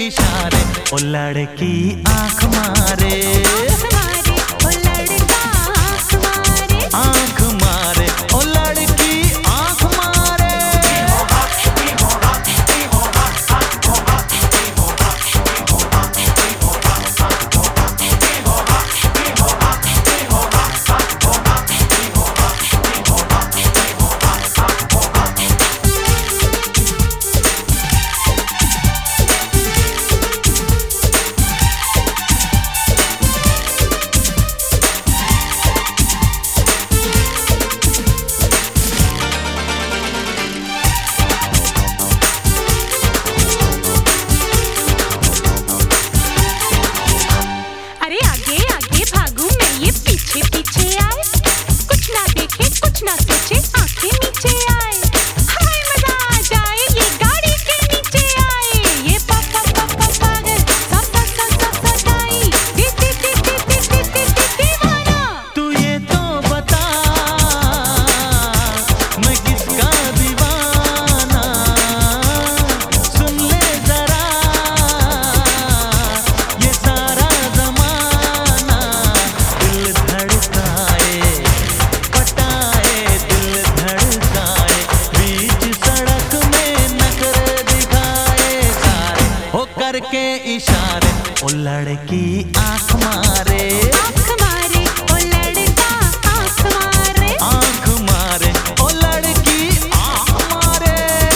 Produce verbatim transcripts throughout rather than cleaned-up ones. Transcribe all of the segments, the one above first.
इशारे, ओ लड़की आंख मारे, आंख मारे, ओ लड़का आंख मारे, आंख मारे, ओ लड़की आंख मारे। के इशारे, ओ लड़की आंख मारे, आंख मारे, ओ लड़का आंख मारे, आंख मारे, ओ लड़की आंख मारे।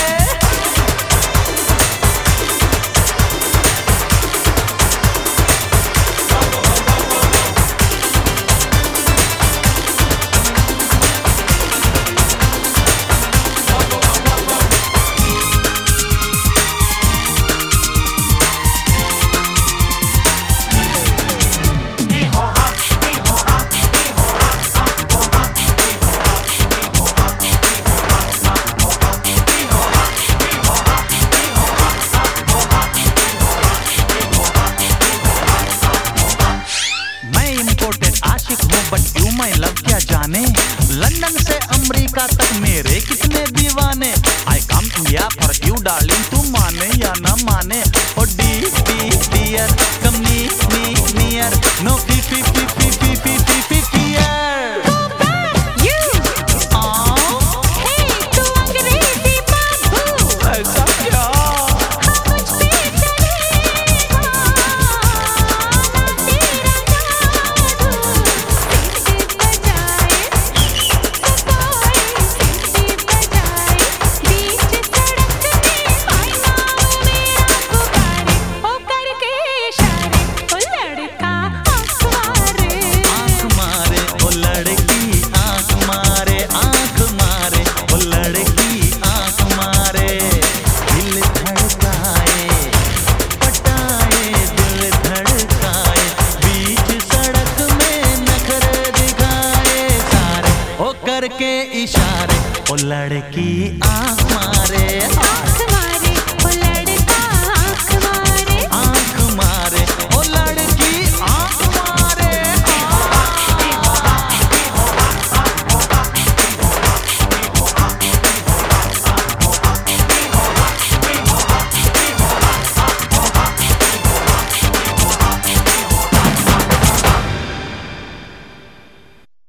बट यू माई लव क्या जाने, लंदन से अमेरिका तक मेरे कितने दीवाने। I come India for you darling, तू माने या ना माने। Oh dee dee dear come nee nee near, no fee fee fee fee fee fee fee fee fear. Go back, you, hey, तू अंग्रेजी बाबू, ऐसा क्या? हाँ मुझ पे चलेगा ना तेरा जादू। सीटी बजाए, सफाई सीटी बजाए, बीच सड़क में आईना मेरा पुकारे, ओ करके इशारे, ओ लड़का आंख मारे, आंख मारे, ओ लड़की आंख मारे, आंख मारे, ओ लड़की आंख मारे। दिल धड़काए, पटाए, दिल धड़काए, बीच सड़क में नखरे दिखाए सारे, ओ करके इशारे, ओ लड़की